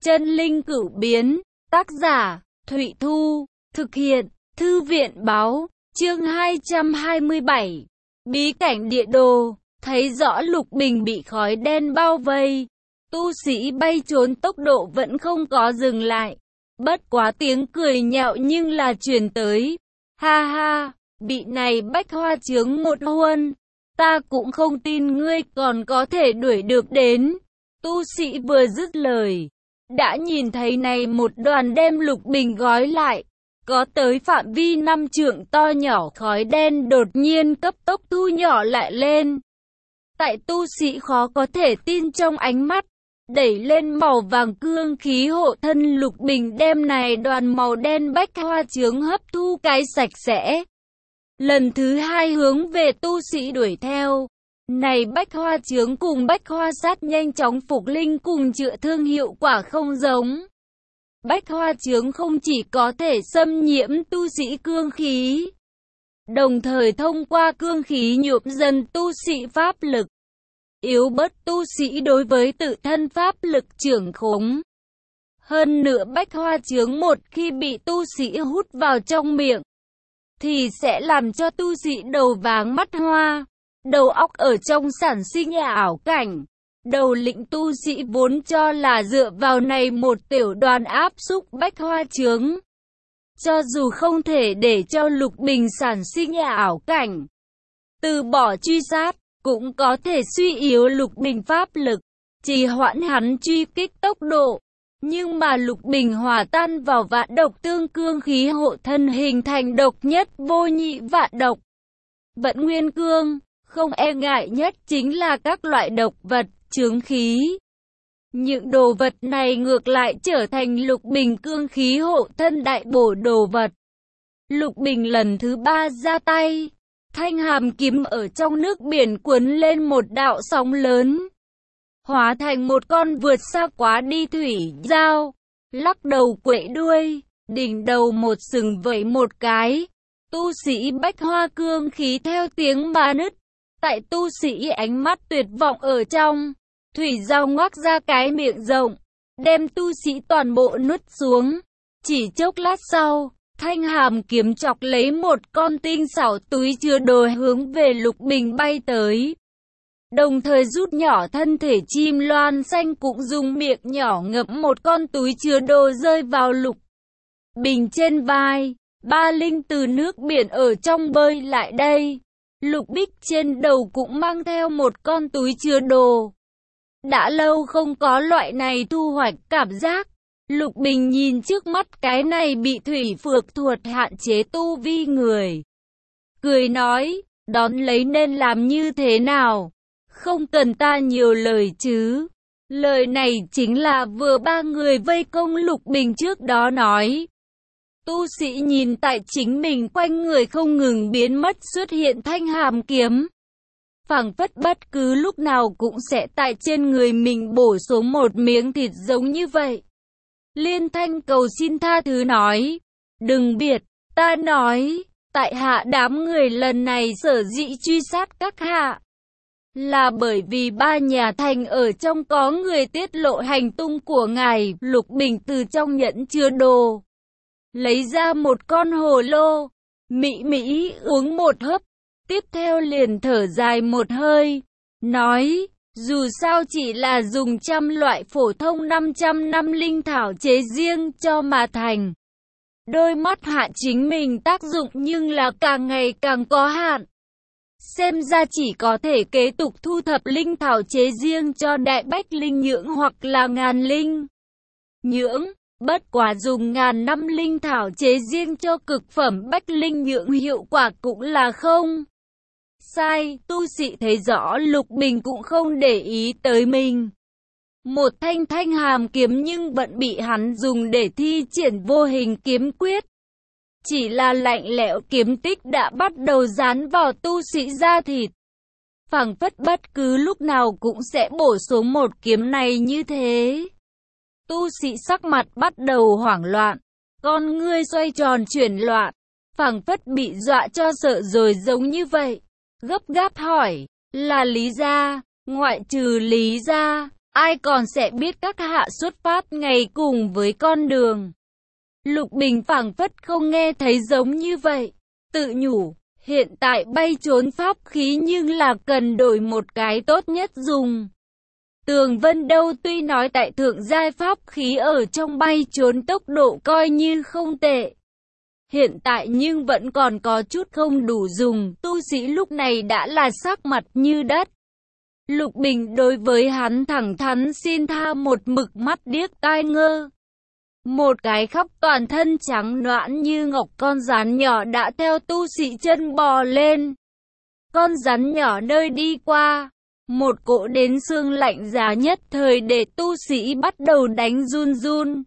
Chân linh cửu biến, tác giả, Thụy Thu, thực hiện, Thư viện báo, chương 227, bí cảnh địa đồ, thấy rõ Lục Bình bị khói đen bao vây, tu sĩ bay trốn tốc độ vẫn không có dừng lại, bất quá tiếng cười nhạo nhưng là truyền tới, ha ha, bị này bách hoa chướng một huân, ta cũng không tin ngươi còn có thể đuổi được đến, tu sĩ vừa dứt lời. Đã nhìn thấy này một đoàn đem Lục Bình gói lại, có tới phạm vi 5 trượng to nhỏ khói đen đột nhiên cấp tốc thu nhỏ lại lên. Tại tu sĩ khó có thể tin trong ánh mắt, đẩy lên màu vàng cương khí hộ thân Lục Bình đem này đoàn màu đen bách hoa chướng hấp thu cái sạch sẽ. Lần thứ hai hướng về tu sĩ đuổi theo. Này bách hoa chướng cùng bách hoa sát nhanh chóng phục linh cùng chữa thương hiệu quả không giống. Bách hoa chướng không chỉ có thể xâm nhiễm tu sĩ cương khí, đồng thời thông qua cương khí nhuộm dần tu sĩ pháp lực, yếu bớt tu sĩ đối với tự thân pháp lực trưởng khống. Hơn nữa bách hoa chướng một khi bị tu sĩ hút vào trong miệng, thì sẽ làm cho tu sĩ đầu váng mắt hoa. Đầu óc ở trong sản sinh ảo cảnh, đầu lĩnh tu sĩ vốn cho là dựa vào này một tiểu đoàn áp xúc bách hoa chướng. Cho dù không thể để cho Lục Bình sản sinh ảo cảnh, từ bỏ truy sát, cũng có thể suy yếu Lục Bình pháp lực, trì hoãn hắn truy kích tốc độ. Nhưng mà Lục Bình hòa tan vào vạn độc tương cương khí hộ thân hình thành độc nhất vô nhị vạn độc. Vận nguyên cương. Không e ngại nhất chính là các loại độc vật, chướng khí. Những đồ vật này ngược lại trở thành Lục Bình cương khí hộ thân đại bổ đồ vật. Lục Bình lần thứ 3 ra tay, thanh hàm kiếm ở trong nước biển cuốn lên một đạo sóng lớn, hóa thành một con vượt xa quá đi thủy dao, lắc đầu quậy đuôi, đỉnh đầu một sừng vẫy một cái, tu sĩ bách hoa cương khí theo tiếng mà nứt. Tại tu sĩ ánh mắt tuyệt vọng ở trong, thủy dao ngoác ra cái miệng rộng, đem tu sĩ toàn bộ nuốt xuống. Chỉ chốc lát sau, thanh hàm kiếm chọc lấy một con tinh xảo túi chứa đồ hướng về Lục Bình bay tới. Đồng thời rút nhỏ thân thể chim loan xanh cũng dùng miệng nhỏ ngậm một con túi chứa đồ rơi vào Lục Bình trên vai. Ba linh từ nước biển ở trong bơi lại đây. Lục Bích trên đầu cũng mang theo một con túi chứa đồ. Đã lâu không có loại này thu hoạch cảm giác. Lục Bình nhìn trước mắt cái này bị thủy phược thuật hạn chế tu vi người. Cười nói, đón lấy nên làm như thế nào? Không cần ta nhiều lời chứ. Lời này chính là vừa ba người vây công Lục Bình trước đó nói. Tu sĩ nhìn tại chính mình quanh người không ngừng biến mất xuất hiện thanh hàm kiếm. Phảng phất bất cứ lúc nào cũng sẽ tại trên người mình bổ xuống một miếng thịt giống như vậy. Liên Thanh cầu xin tha thứ nói. Đừng biệt, ta nói, tại hạ đám người lần này sở dĩ truy sát các hạ. Là bởi vì ba nhà thành ở trong có người tiết lộ hành tung của ngài. Lục Bình từ trong nhẫn chứa đồ lấy ra một con hồ lô, Mỹ uống một hớp, tiếp theo liền thở dài một hơi, nói, dù sao chỉ là dùng trăm loại phổ thông 500 năm linh thảo chế riêng cho mà thành. Đôi mắt hạ chính mình tác dụng nhưng là càng ngày càng có hạn. Xem ra chỉ có thể kế tục thu thập linh thảo chế riêng cho đại bách linh nhưỡng hoặc là ngàn linh nhưỡng. Bất quá dùng ngàn năm linh thảo chế riêng cho cực phẩm bách linh nhưỡng hiệu quả cũng là không sai. Tu sĩ thấy rõ Lục Bình cũng không để ý tới mình. Một thanh hàm kiếm nhưng vẫn bị hắn dùng để thi triển vô hình kiếm quyết. Chỉ là lạnh lẽo kiếm tích đã bắt đầu dán vào tu sĩ da thịt. Phảng phất bất cứ lúc nào cũng sẽ bổ xuống một kiếm này như thế. Tu sĩ sắc mặt bắt đầu hoảng loạn, con ngươi xoay tròn chuyển loạn, phảng phất bị dọa cho sợ rồi giống như vậy. Gấp gáp hỏi, là Lý gia, ngoại trừ Lý gia, ai còn sẽ biết các hạ xuất phát ngày cùng với con đường. Lục Bình phảng phất không nghe thấy giống như vậy, tự nhủ, hiện tại bay trốn pháp khí nhưng là cần đổi một cái tốt nhất dùng. Tường Vân đâu tuy nói tại thượng giai pháp khí ở trong bay trốn tốc độ coi như không tệ. Hiện tại nhưng vẫn còn có chút không đủ dùng, tu sĩ lúc này đã là sắc mặt như đất. Lục Bình đối với hắn thẳng thắn xin tha, một mực mắt điếc tai ngơ. Một cái khắp toàn thân trắng nõn như ngọc con rắn nhỏ đã theo tu sĩ chân bò lên. Con rắn nhỏ nơi đi qua, một cỗ đến xương lạnh giá nhất thời để tu sĩ bắt đầu đánh run run.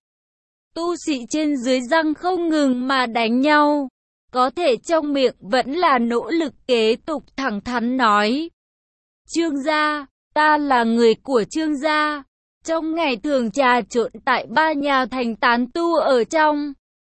Tu sĩ trên dưới răng không ngừng mà đánh nhau, có thể trong miệng vẫn là nỗ lực kế tục thẳng thắn nói. Trương gia, ta là người của Trương gia, trong ngày thường trà trộn tại ba nhà thành tán tu ở trong,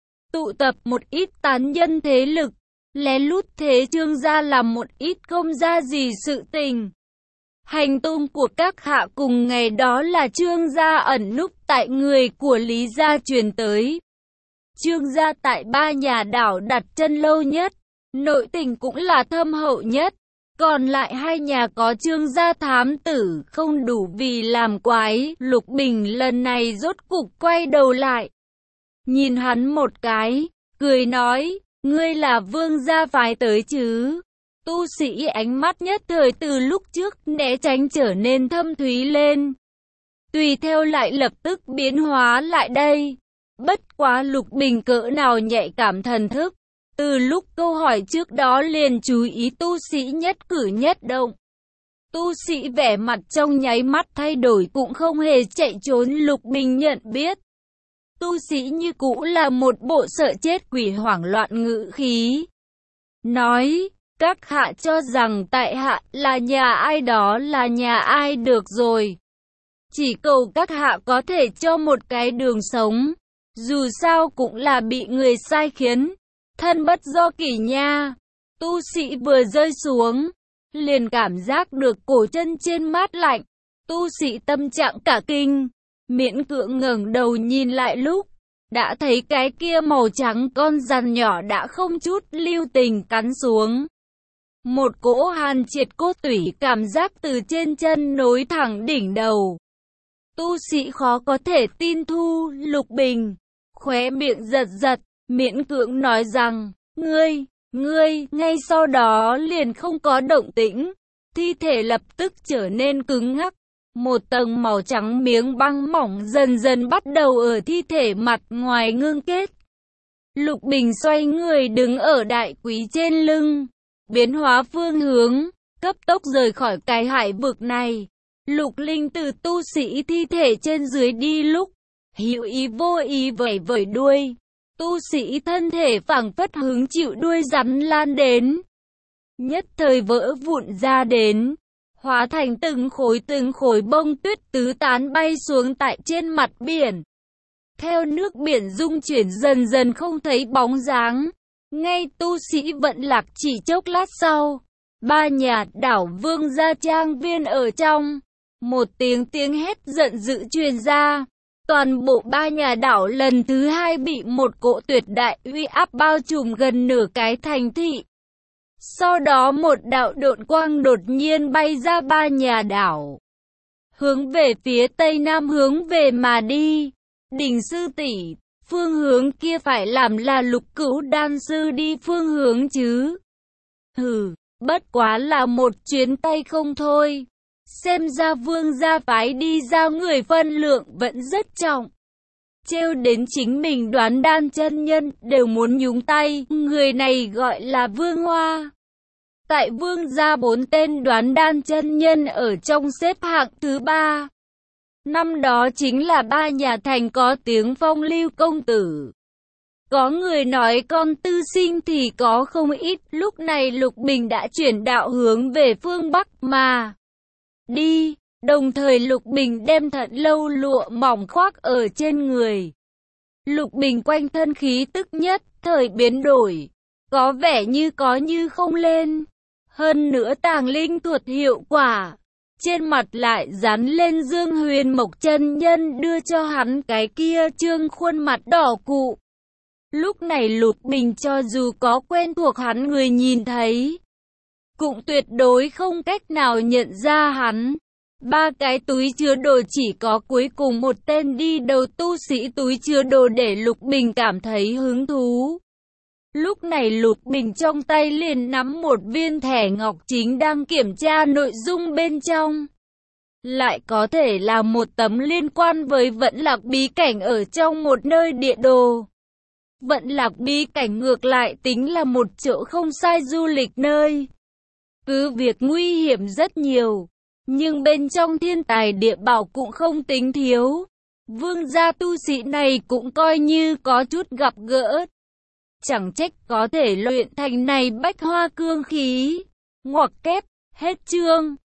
tụ tập một ít tán nhân thế lực, lén lút thế Trương gia làm một ít không ra gì sự tình. Hành tung của các hạ cùng ngày đó là Trương gia ẩn núp tại người của Lý gia truyền tới. Trương gia tại ba nhà đảo đặt chân lâu nhất, nội tình cũng là thâm hậu nhất. Còn lại hai nhà có Trương gia thám tử không đủ vì làm quái. Lục Bình lần này rốt cục quay đầu lại, nhìn hắn một cái, cười nói, ngươi là Vương gia phái tới chứ? Tu sĩ ánh mắt nhất thời từ lúc trước né tránh trở nên thâm thúy lên, tùy theo lại lập tức biến hóa lại đây. Bất quá Lục Bình cỡ nào nhạy cảm thần thức, từ lúc câu hỏi trước đó liền chú ý tu sĩ nhất cử nhất động. Tu sĩ vẻ mặt trong nháy mắt thay đổi cũng không hề chạy trốn. Lục Bình nhận biết, tu sĩ như cũ là một bộ sợ chết quỷ hoảng loạn ngữ khí. Nói, các hạ cho rằng tại hạ là nhà ai đó là nhà ai được rồi. Chỉ cầu các hạ có thể cho một cái đường sống, dù sao cũng là bị người sai khiến. Thân bất do kỷ nha. Tu sĩ vừa rơi xuống, liền cảm giác được cổ chân trên mát lạnh. Tu sĩ tâm trạng cả kinh, miễn cưỡng ngẩng đầu nhìn lại lúc, đã thấy cái kia màu trắng con rắn nhỏ đã không chút lưu tình cắn xuống. Một cỗ hàn triệt cốt tủy cảm giác từ trên chân nối thẳng đỉnh đầu. Tu sĩ khó có thể tin thu. Lục Bình khóe miệng giật giật, miễn cưỡng nói rằng, ngươi, ngay sau đó liền không có động tĩnh, thi thể lập tức trở nên cứng ngắc, một tầng màu trắng miếng băng mỏng dần dần bắt đầu ở thi thể mặt ngoài ngưng kết. Lục Bình xoay người đứng ở đại quý trên lưng, biến hóa phương hướng, cấp tốc rời khỏi cái hải vực này. Lục Linh từ tu sĩ thi thể trên dưới đi lúc, hữu ý vô ý vẩy vẩy đuôi. Tu sĩ thân thể phảng phất hứng chịu đuôi rắn lan đến, nhất thời vỡ vụn ra đến, hóa thành từng khối bông tuyết tứ tán bay xuống tại trên mặt biển. Theo nước biển dung chuyển dần dần không thấy bóng dáng, ngay tu sĩ vận lạc chỉ chốc lát sau, ba nhà đảo Vương gia trang viên ở trong, một tiếng hét giận dữ truyền ra. Toàn bộ ba nhà đảo lần thứ hai bị một cỗ tuyệt đại uy áp bao trùm gần nửa cái thành thị. Sau đó một đạo độn quang đột nhiên bay ra ba nhà đảo, hướng về phía tây nam hướng về mà đi. Đình sư tỷ, phương hướng kia phải làm là Lục Cữu đan sư đi phương hướng chứ? Hừ, bất quá là một chuyến tay không thôi. Xem ra Vương gia phái đi ra người phân lượng vẫn rất trọng. Trêu đến chính mình Đoán Đan chân nhân đều muốn nhúng tay. Người này gọi là Vương Hoa. Tại Vương gia 4 tên Đoán Đan chân nhân ở trong xếp hạng thứ 3. Năm đó chính là ba nhà thành có tiếng phong lưu công tử. Có người nói con tư sinh thì có không ít. Lúc này Lục Bình đã chuyển đạo hướng về phương Bắc mà đi, đồng thời Lục Bình đem thật lâu lụa mỏng khoác ở trên người. Lục Bình quanh thân khí tức nhất thời biến đổi, có vẻ như có như không lên. Hơn nữa tàng linh thuật hiệu quả, trên mặt lại dán lên Dương Huyền Mộc chân nhân đưa cho hắn cái kia trương khuôn mặt đỏ cụ. Lúc này Lục Bình cho dù có quen thuộc hắn người nhìn thấy, cũng tuyệt đối không cách nào nhận ra hắn. Ba cái túi chứa đồ chỉ có cuối cùng một tên đi đầu tu sĩ túi chứa đồ để Lục Bình cảm thấy hứng thú. Lúc này Lục Bình trong tay liền nắm một viên thẻ ngọc chính đang kiểm tra nội dung bên trong. Lại có thể là một tấm liên quan với Vẫn Lạc bí cảnh ở trong một nơi địa đồ. Vẫn Lạc bí cảnh ngược lại tính là một chỗ không sai du lịch nơi. Cứ việc nguy hiểm rất nhiều, nhưng bên trong thiên tài địa bảo cũng không tính thiếu. Vương gia tu sĩ này cũng coi như có chút gặp gỡ. Chẳng trách có thể luyện thành này bách hoa cương khí. Ngoặc kép, hết chương.